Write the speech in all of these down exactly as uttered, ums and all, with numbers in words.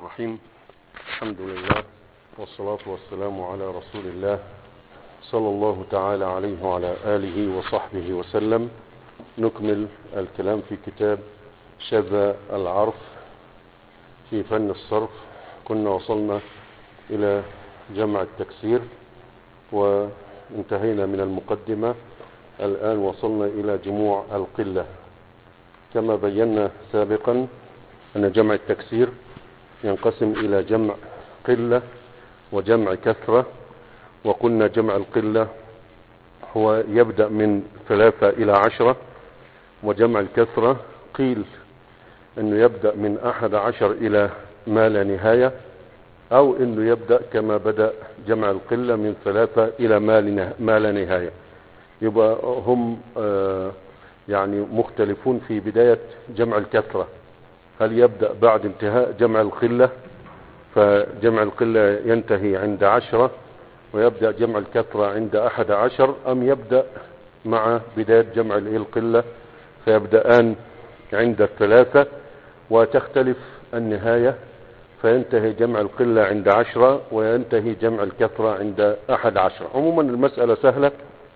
الرحيم. الحمد لله والصلاة والسلام على رسول الله صلى الله تعالى عليه وعلى آله وصحبه وسلم. نكمل الكلام في كتاب شذا العرف في فن الصرف. كنا وصلنا إلى جمع التكسير وانتهينا من المقدمة. الآن وصلنا إلى جموع القلة. كما بينا سابقا أن جمع التكسير ينقسم إلى جمع قلة وجمع كثرة، وقلنا جمع القلة هو يبدأ من ثلاثة إلى عشرة، وجمع الكثرة قيل أنه يبدأ من أحد عشر إلى ما لا نهاية، أو أنه يبدأ كما بدأ جمع القلة من ثلاثة إلى ما لا نهاية. يبقى هم يعني مختلفون في بداية جمع الكثرة. هل يبدأ بعد انتهاء جمع القلة فجمع القلة ينتهي عند عشرة ويبدأ جمع الكثرة عند أحد عشر، أم يبدأ مع بداية جمع القلة فيبدأان عند الثلاثة وتختلف النهاية، فينتهي جمع القلة عند عشرة وينتهي جمع الكثرة عند أحد عشر. عموما المسألة سهلة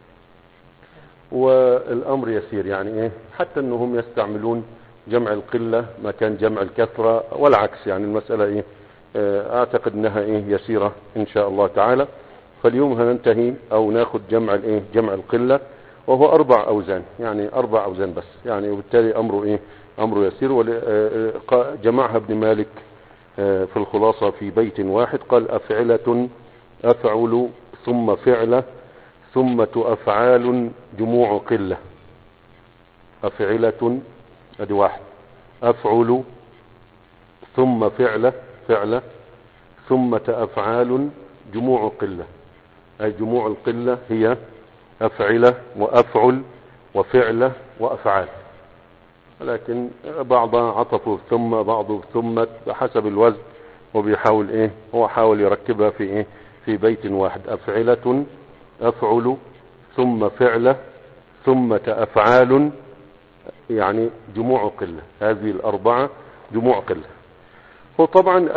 والأمر يسير، يعني إيه حتى أنهم يستعملون جمع القلة مكان جمع الكثرة والعكس. يعني المسألة إيه أعتقد أنها إيه يسيرة إن شاء الله تعالى. فاليوم هننتهي أو ناخد جمع الإيه جمع القلة، وهو أربع أوزان، يعني أربع أوزان بس، يعني وبالتالي أمره إيه أمره يسير. جمعها ابن مالك في الخلاصة في بيت واحد، قال أفعلة أفعل ثم فعلة ثم أفعال جموع قلة. أفعلة ادي واحد، أفعل ثم فعلة فعلة ثم أفعال جموع قلة. أي جموع القلة هي أفعلة وأفعل وفعلة وأفعال، لكن بعضها عطفوا ثم بعضه ثم بحسب الوزن، وبيحاول ايه هو حاول يركبها في ايه في بيت واحد. أفعلة أفعل ثم فعلة ثم أفعال، يعني جموع قلة. هذه الأربعة جموع قلة. هو طبعا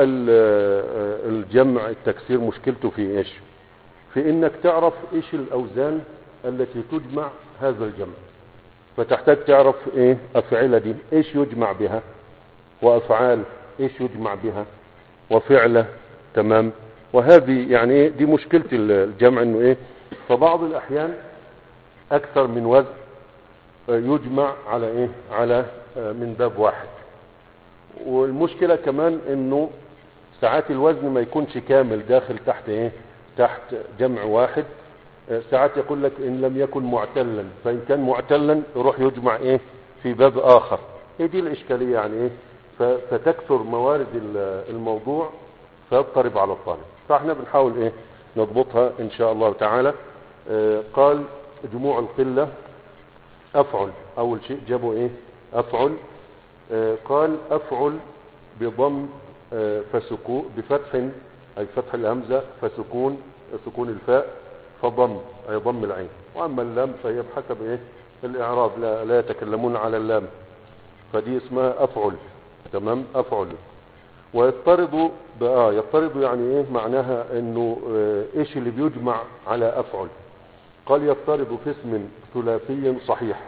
الجمع التكسير مشكلته في ايش؟ في انك تعرف ايش الأوزان التي تجمع هذا الجمع، فتحتاج تعرف ايه أفعلة دي ايش يجمع بها، وأفعال ايش يجمع بها، وفعلة. تمام. وهذه يعني ايه دي مشكلة الجمع، انه ايه فبعض الأحيان أكثر من وزن يجمع على ايه على من باب واحد. والمشكلة كمان انه ساعات الوزن ما يكونش كامل داخل تحت ايه تحت جمع واحد. ساعات يقول لك ان لم يكن معتلا، فان كان معتلا يروح يجمع ايه في باب اخر. ايه دي الاشكالية يعني ايه فتكثر موارد الموضوع فيضطرب على الطالب. فاحنا بنحاول ايه نضبطها ان شاء الله تعالى. اه قال جموع القلة أفعل. أول شيء جابوا إيه أفعل. آه قال أفعل بضم آه فسكون بفتح، أي فتح الهمزة، فسكون سكون الفاء، فضم أي ضم العين. وأما اللام فهي بحسب إيه الإعراب، لا, لا يتكلمون على اللام، فدي اسمها أفعل. تمام. أفعل. ويضطرد بآه يضطرد يعني إيه معناها إنه آه إيش اللي بيجمع على أفعل. قال يضطرد في اسم ثلاثي صحيح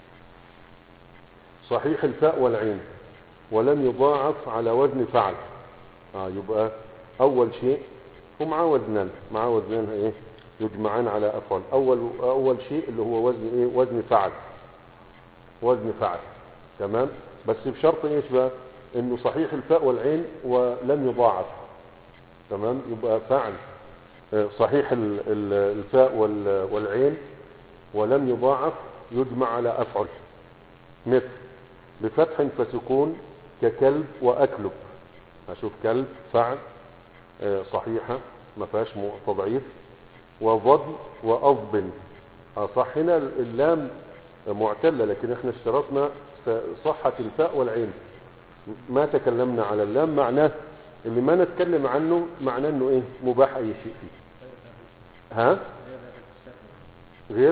صحيح الفاء والعين ولم يضاعف على وزن فعل. آه يبقى أول شيء ومعاه وزنان معاه وزنان ايه يجمعان على أفعل. أول أول شيء اللي هو وزن ايه وزن فعل وزن فعل. تمام. بس بشرط ايش بقى انه صحيح الفاء والعين ولم يضاعف. تمام. يبقى فعل صحيح الفاء والعين ولم يضاعف يجمع على أفعل. مثل بفتح فسكون ككلب وأكلب. أشوف كلب فعل صحيحة ما فيهاش تضعيف. وضد وأضب. صح هنا اللام معتلة، لكن احنا اشترطنا صحة الفاء والعين، ما تكلمنا على اللام. معناه اللي ما نتكلم عنه معناه انه ايه مباح اي شيء فيه. ها غير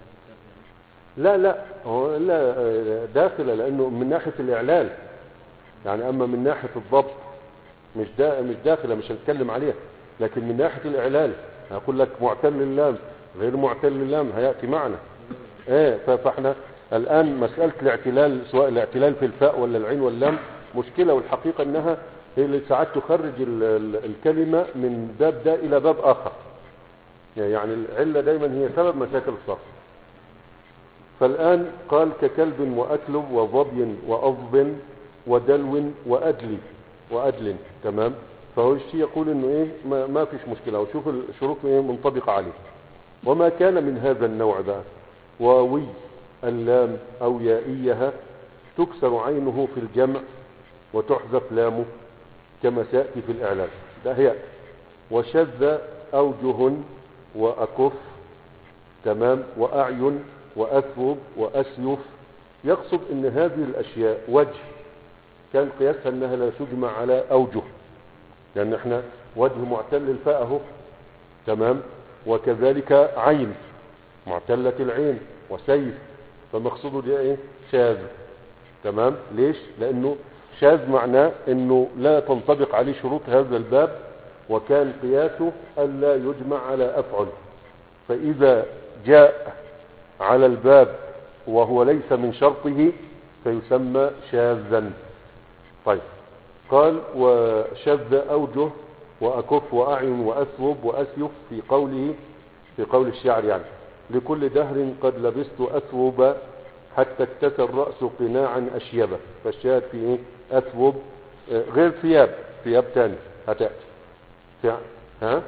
لا لا هو لا داخله، لانه من ناحيه الاعلال يعني اما من ناحية الضبط مش دا مش داخلة، مش هنتكلم عليها، لكن من ناحية الاعلال هقول لك معتل اللام غير معتل اللام هيأتي معنا. ايه فاحنا الان مسألة الاعتلال، سواء الاعتلال في الفاء ولا العين ولا اللام مشكلة، والحقيقة انها هي اللي ساعات تخرج ال ال الكلمة من باب ده الى باب اخر، يعني العلة دايما هي سبب مشاكل الصرف. فالان قال ككلب واكلب وظبي واضب ودلو وادلي وادل، تمام. فهو الشيء يقول انه ايه ما, ما فيش مشكلة، وشوف الشروط ايه منطبقة عليه. وما كان من هذا النوع بقى واوي اللام او يائيها تكسر عينه في الجمع وتحذف لامه كما سيأتي في الاعلان، ده هي. وشذ اوجه واكف، تمام، واعين واثوب واسيف. يقصد ان هذه الاشياء وجه كان قياسها انها لا تجمع على اوجه، لان احنا وجه معتل الفاء اهو، تمام، وكذلك عين معتلة العين وسيف، فمقصوده دي ايه شاذ، تمام. ليش؟ لانه شاذ معناه انه لا تنطبق عليه شروط هذا الباب، وكان قياسه الا يجمع على افعل، فاذا جاء على الباب وهو ليس من شرطه فيسمى شاذا. طيب قال وشذ اوجه واكف واعين واثوب واسيف في قوله في قول الشاعر يعني لكل دهر قد لبست اثوب حتى اكتسى الرأس قناعا اشيبا. فالشاهد في ايه اثوب غير ثياب، ثياب تاني هتأتي. ها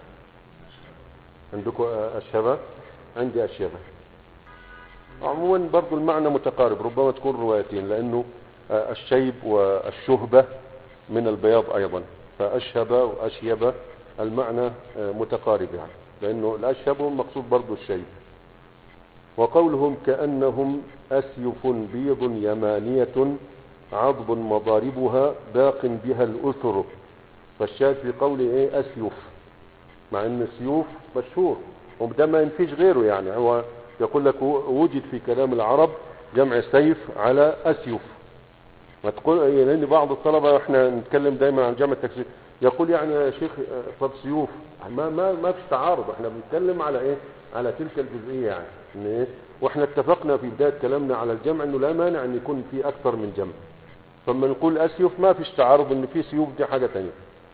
عندكم اشهبة؟ عندي اشهبة. عموما برضو المعنى متقارب، ربما تكون روايتين، لانه الشيب والشهبة من البياض ايضا، فاشهب واشيب المعنى متقارب يعني، لانه الاشهب مقصود برضو الشيب. وقولهم كأنهم اسيف بيض يمانية عضب مضاربها باق بها الاثر. فالشاهد في قوله ايه اسيف، مع ان السيوف مشهور وده ما ينفيش غيره، يعني هو يقول لك وجد في كلام العرب جمع سيف على اسيف. ما تقول لان بعض الطلبه احنا نتكلم دايما عن جمع التكسير يقول يعني يا شيخ طب سيوف، ما ما ما فيش تعارض، احنا بنتكلم على ايه على تلك الجزئيه يعني ان ايه. واحنا اتفقنا في بدايه كلامنا على الجمع انه لا مانع ان يكون في اكثر من جمع، فلما نقول اسيف ما فيش تعارض ان في سيوف دي حاجه ثانيه.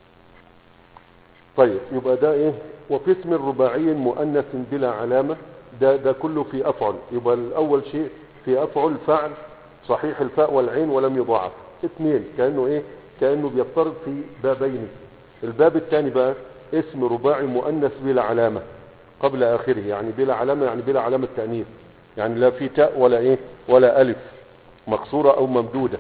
طيب يبقى ده ايه. وفي اسم رباعي مؤنث بلا علامه، ده ده كله في افعل. يبقى الاول شيء في افعل فعل صحيح الفاء والعين ولم يضاعف. اثنين كانه ايه كانه بيفترض في بابين. الباب الثاني بقى اسم رباعي مؤنث بلا علامه قبل اخره، يعني بلا علامه يعني بلا علامه تانيث، يعني لا في تاء ولا ايه ولا الف مقصوره او ممدوده.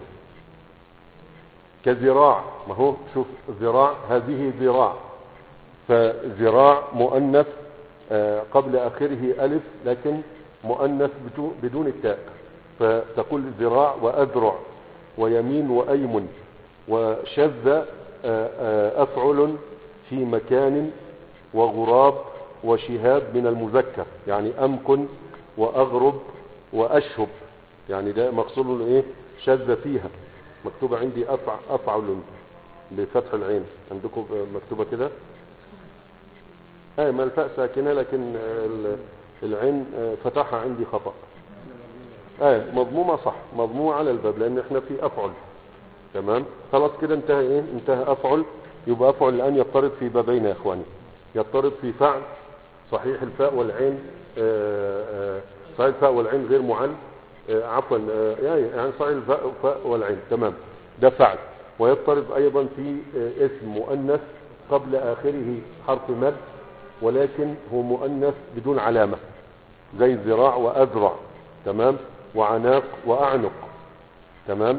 كذراع، ما هو شوف ذراع هذه ذراع، فذراع مؤنث قبل اخره الف لكن مؤنث بدون التاء، فتقول ذراع واذرع ويمين وايمن. وشذ افعل في مكان وغراب وشهاب من المذكر، يعني امكن واغرب واشهب، يعني ده مقصود ايه شذ فيها. مكتوبه عندي أفع افعل بفتح العين، عندكم مكتوبه كده اي ما الفاء ساكنه لكن العين فتحها عندي خطأ. اي مضمومه صح، مضمومه على الباب لان احنا في افعل، تمام. خلاص كده انتهى ايه انتهى افعل. يبقى افعل الان يضطرد في بابين يا اخواني، يضطرد في فعل صحيح الفاء والعين آآ آآ صحيح الفاء والعين غير معل عفوا يعني صحيح الفاء والعين، تمام، ده فعل. ويضطرد ايضا في اسم مؤنث قبل اخره حرف مد ولكن هو مؤنث بدون علامة زي الذراع واذرع، تمام، وعناق واعنق، تمام.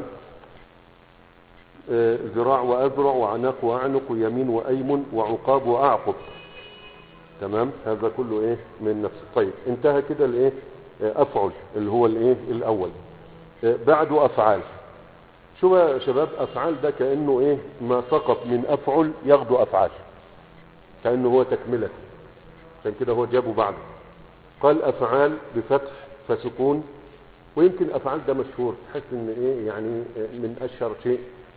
آه ذراع واذرع وعناق واعنق ويمين وايمن وعقاب واعقب، تمام. هذا كله ايه من نفس. طيب انتهى كده الايه افعل اللي هو الايه الاول. آه بعده افعال. شو يا شباب افعال ده كانه ايه ما سقط من افعل ياخدوا افعال، كانه هو تكمله، عشان كده هو جابه بعده. قال افعال بفتح فسكون. ويمكن افعال ده مشهور، تحس ان ايه يعني من اشهر شيء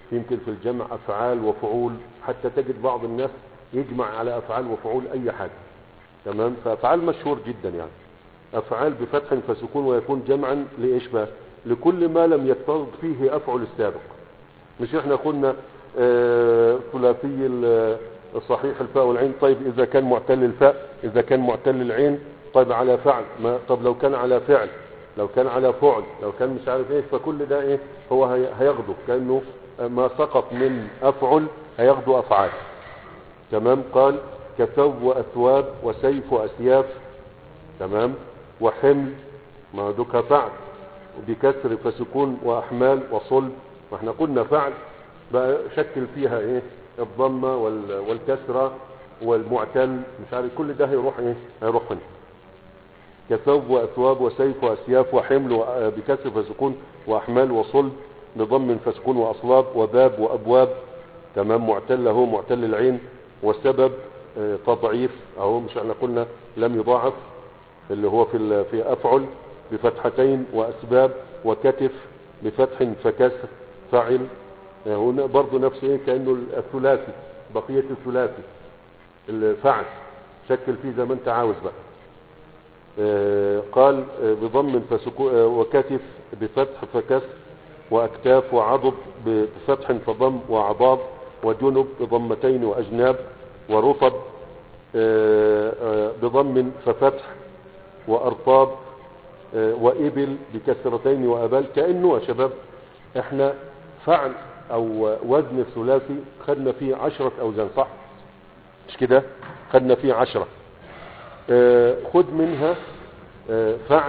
يمكن في الجمع أفعال وفعول، حتى تجد بعض الناس يجمع على أفعال وفعول أي حاجة. تمام. فأفعال مشهور جدا يعني، أفعال بفتح فسكون ويكون جمعا لإيش بقى؟ لكل ما لم يتصل فيه أفعل السابق. مش احنا قلنا آه ثلاثي الصحيح الفاء والعين، طيب إذا كان معتل الفاء، إذا كان معتل العين، طيب على فعل، ما طب لو كان على فعل، لو كان على فعل، لو كان مش عارف ايه، فكل ده ايه هو هياخده كأنه ما سقط من أفعل هياخده أفعال. تمام. قال كثوب وأثواب وسيف وأسياف. تمام. وحمل ما دوك فعل بكسر فسكون وأحمال وصلب، واحنا قلنا فعل بقى شكل فيها ايه الضمة والكسرة والمعتل مش عارف، كل ده هيروح ايه هيروح هنا. كثوب وأثواب وسيف وأسياف وحمل بكسر فسكون وأحمال وصلب بضم فسكون وأصلاب وباب وأبواب. تمام. معتل اهو معتل العين. وسبب اه تضعيف اهو، مش احنا قلنا لم يضاعف اللي هو في في أفعل بفتحتين. وأسباب وكتف بفتح فكسر فعل. هنا برضو نفس ايه كأنه الثلاثي، بقية الثلاثي الفعل شكل فيه زي ما انت عاوز بقى. آه قال آه بضم فسكو آه وكتف بفتح فكسر وأكتاف وعضب بفتح فضم وعضاب وجنب بضمتين وأجناب ورطب آه آه بضم ففتح وأرطاب آه وإبل بكسرتين وأبال. كأنه يا شباب احنا فعل او وزن الثلاثي خدنا فيه عشرة اوزان صح مش كده؟ خدنا فيه عشرة. آه خد منها آه فعل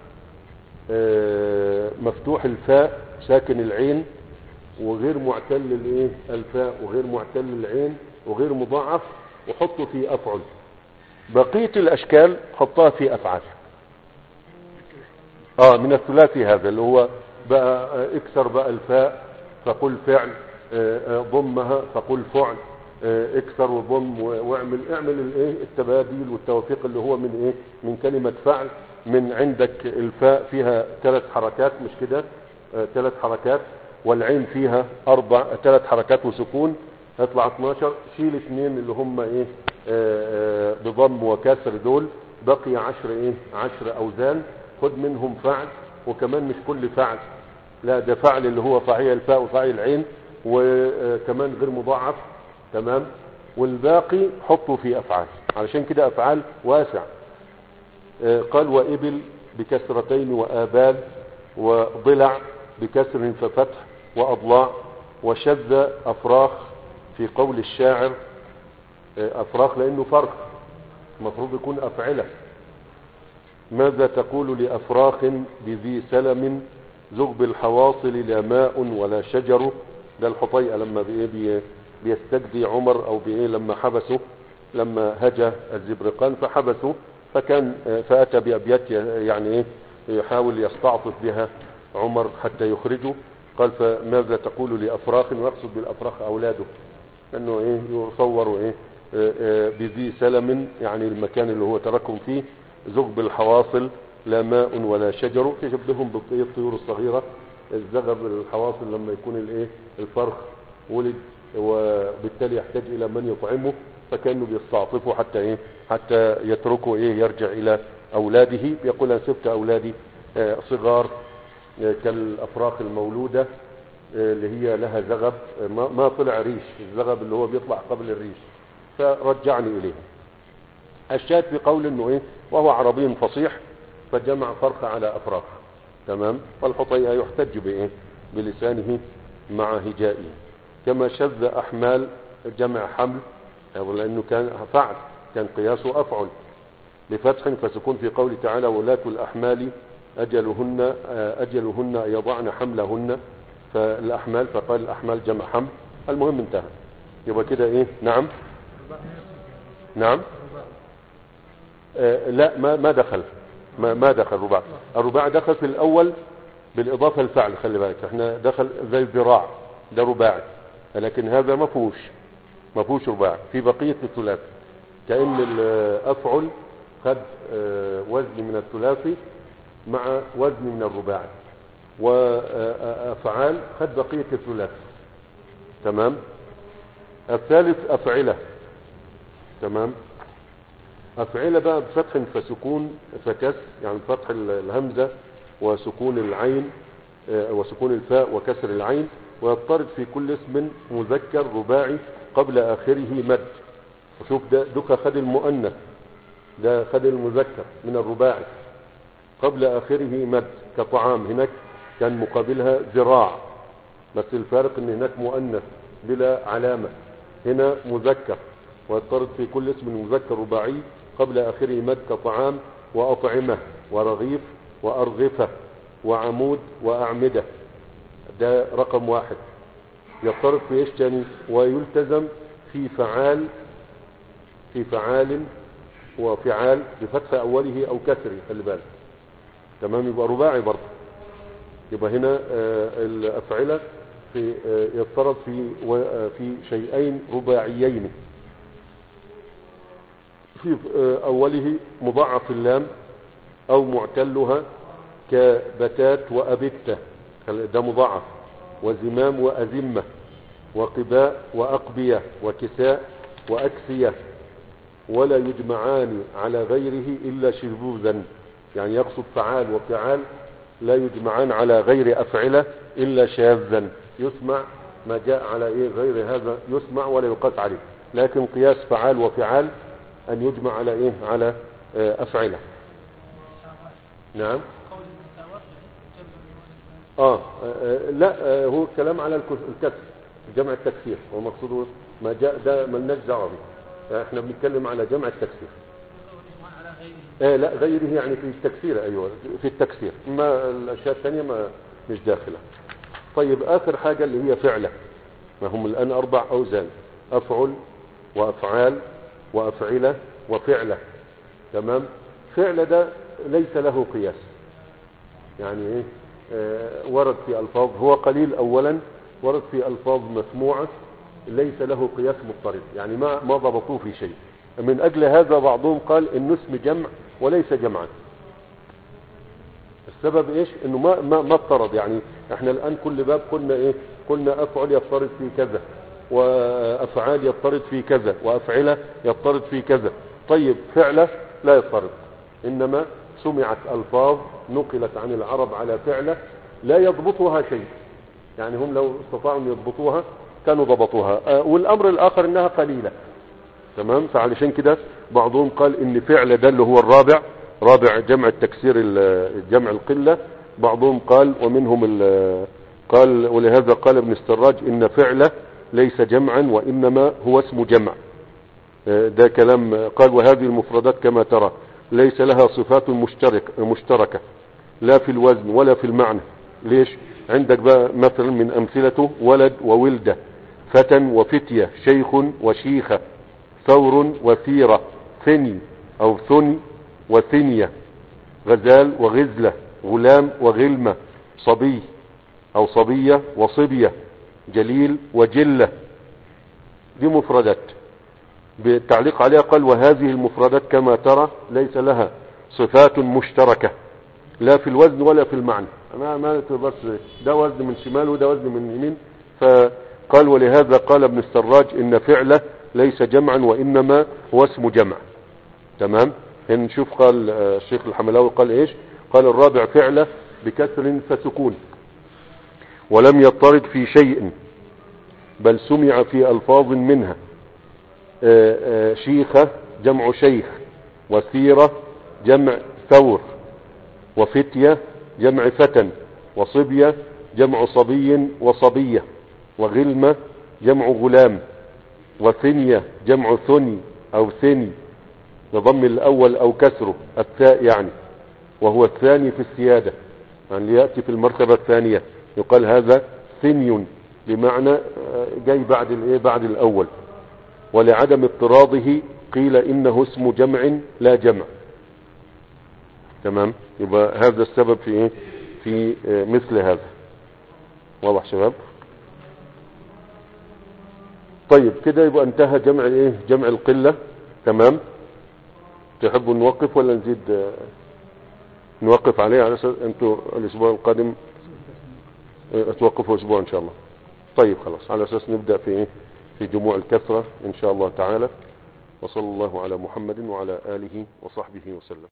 آه مفتوح الفاء ساكن العين وغير معتل الايه الفاء وغير معتل العين وغير مضاعف، وحطه في افعل. بقية الاشكال حطها في افعال. اه من الثلاثي هذا اللي هو بقى اكسر بقى الفاء فقل فعل، ضمها فقل فعل، اكسر وضم واعمل اعمل الايه التباديل والتوفيق اللي هو من ايه من كلمة فعل. من عندك الفاء فيها ثلاث حركات مش كده؟ ثلاث حركات، والعين فيها اربع ثلاث حركات وسكون، هيطلع اتناشر. شيل اثنين اللي هم ايه بضم وكسر دول، بقي عشر ايه عشر اوزان. خد منهم فعل، وكمان مش كل فعل، لا ده فعل اللي هو فاعل الفاء وفاعل العين وكمان غير مضاعف. تمام. والباقي حطه في افعال، علشان كده افعال واسع. قال وابل بكسرتين وآبال وضلع بكسر ففتح وأضلاع وشذ أفراخ في قول الشاعر. أفراخ لأنه فرخ المفروض يكون أفعلة. ماذا تقول لأفراخ بذي سلم زغب الحواصل لا ماء ولا شجر. ده الحطيئة لما بي بيستجدي عمر او بايه لما حبسه لما هجى الزبرقان فحبسه، فكان فأتى بأبيات يعني ايه يحاول يستعطف بها عمر حتى يخرجه. قال فماذا تقول لأفراخ، ويقصد بالأفراخ أولاده، انه ايه يصور ايه بذي سلم يعني المكان اللي هو تركهم فيه، زغب الحواصل لا ماء ولا شجر، يشبههم بالطيور الصغيرة. الزغب الحواصل لما يكون الايه الفرخ ولد وبالتالي يحتاج الى من يطعمه، فكانوا بيستعطفوا حتى ايه حتى يتركوا ايه يرجع الى اولاده. يقول انا سبت اولادي صغار كالافراخ المولودة اللي هي لها زغب ما طلع ريش، الزغب اللي هو بيطلع قبل الريش، فرجعني اليه. الشاهد في قول انه ايه وهو عربي فصيح فجمع فرخ على افراخ. تمام. والحطيئة يحتج بايه بلسانه مع هجائه. كما شذ احمال جمع حمل لانه كان فعل كان قياسه افعل بفتح فسكون في قول تعالى ولاة الاحمال اجلهن اجلهن يضعن حملهن، فالاحمال فقال الاحمال جمع حمل. المهم انتهى. يبقى كده ايه نعم نعم آه لا ما ما دخل ما, ما دخل رباع. الرباع دخل في الاول بالاضافه للفعل، خلي بالك احنا دخل زي الذراع ده رباعي، لكن هذا ما فيهوش ما فيهوش رباع. في بقيه الثلاثي كأن الافعل خد وزن من الثلاثي مع وزن من الرباعي، وافعال خد بقيه الثلاثي. تمام. الثالث أفعلة. تمام. أفعلة بقى بفتح فسكون فكسر، يعني فتح الهمزة وسكون العين وسكون الفاء وكسر العين، ويضطرد في كل اسم مذكر رباعي قبل آخره مد. وشوف ده دك خد المؤنث، ده خد المذكر من الرباعي قبل آخره مد، كطعام هناك كان مقابلها ذراع، بس الفارق ان هناك مؤنث بلا علامة، هنا مذكر، ويضطرد في كل اسم مذكر رباعي قبل آخره مد، كطعام وأطعمة ورغيف وأرغفة وعمود وأعمدة. ده رقم واحد. يضطرد في ايش تاني؟ ويلتزم في فعال، في فعال وفعال بفتح أوله أو كسره، خلي بالك. تمام. يبقى رباعي برضه. يبقى هنا الأفعلة في يضطرد في في شيئين رباعيين، في أوله مضاعف اللام أو معتلها كبتات وأبتة، ده مضاعف، وزمام وأزمة، وقباء وأقبية، وكساء وأكسية، ولا يجمعان على غيره إلا شذوذا. يعني يقصد فعال وفعال لا يجمعان على غير أفعلة إلا شاذا، يسمع ما جاء على إيه غير هذا يسمع ولا يقاس عليه، لكن قياس فعال وفعال أن يجمع على إيه على أفعلة. نعم. آه, آه لا آه هو الكلام على الكسر، جمع التكسير، ومقصوده ما جاء ده ملناش دعوه به، احنا بنتكلم على جمع التكسير. آه لا غيره يعني في التكسير، ايوه في التكسير، ما الاشياء الثانيه ما مش داخله. طيب اخر حاجه اللي هي فعله، ما هم الان اربع اوزان: افعل وافعال وافعله وفعله. تمام. فعله ده ليس له قياس، يعني ايه؟ آه ورد في الفاظ، هو قليل اولا، ورد في الفاظ مسموعه ليس له قياس مضطرد، يعني ما ما ضبطوه في شيء. من اجل هذا بعضهم قال انه اسم جمع وليس جمعا. السبب ايش؟ انه ما ما ما اضطرد. يعني احنا الان كل باب قلنا ايه؟ قلنا افعل يضطرد في كذا، وافعال يضطرد في كذا، وافعله يضطرد في كذا. طيب فعله لا يضطرد، انما سمعت الفاظ نقلت عن العرب على فعله لا يضبطها شيء، يعني هم لو استطاعوا ان يضبطوها كانوا ضبطوها. آه والامر الاخر انها قليله. تمام. فعلشان كده بعضهم قال ان فعل ده اللي هو الرابع، رابع جمع التكسير جمع القله. بعضهم قال ومنهم قال ولهذا قال ابن السراج ان فعله ليس جمعا وانما هو اسم جمع. آه ده كلام قال. وهذه المفردات كما ترى ليس لها صفات مشترك مشتركه لا في الوزن ولا في المعنى. ليش؟ عندك بقى مثلا من امثلته ولد وولده، فتى وفتيه، شيخ وشيخه، ثور وثيره، ثني او ثني وثنيه، غزال وغزله، غلام وغلمه، صبي او صبيه وصبيه، جليل وجله. دي مفردات. بالتعليق عليها قال وهذه المفردات كما ترى ليس لها صفات مشتركه لا في الوزن ولا في المعنى. ما ما بس ده وزن من شمال وده وزن من يمين. فقال ولهذا قال ابن السراج ان فعله ليس جمعا وانما هو اسم جمع. تمام. نشوف قال الشيخ الحملاوي قال ايش؟ قال الرابع فعله بكسر فسكون، ولم يضطرد في شيء بل سمع في الفاظ منها. شيخه جمع شيخ، وثيره جمع ثور، وفتيه جمع فتى، وصبيه جمع صبي وصبيه، وغلمه جمع غلام، وثنيه جمع ثني او ثني بضم الاول او كسره الثاء يعني، وهو الثاني في السياده، يعني لياتي في المرتبه الثانيه يقال هذا ثني، بمعنى جاي بعد الايه بعد الاول. ولعدم اضطراده قيل انه اسم جمع لا جمع. تمام. يبقى هذا السبب في ايه في مثل هذا. واضح شباب؟ طيب كده يبقى انتهى جمع ايه جمع القله. تمام. تحبوا نوقف ولا نزيد؟ نوقف عليه على اساس انتوا الاسبوع القادم توقفوا اسبوع ان شاء الله. طيب خلاص، على أساس نبدأ في إيه؟ في جموع الكثرة إن شاء الله تعالى. وصلى الله على محمد وعلى آله وصحبه وسلم.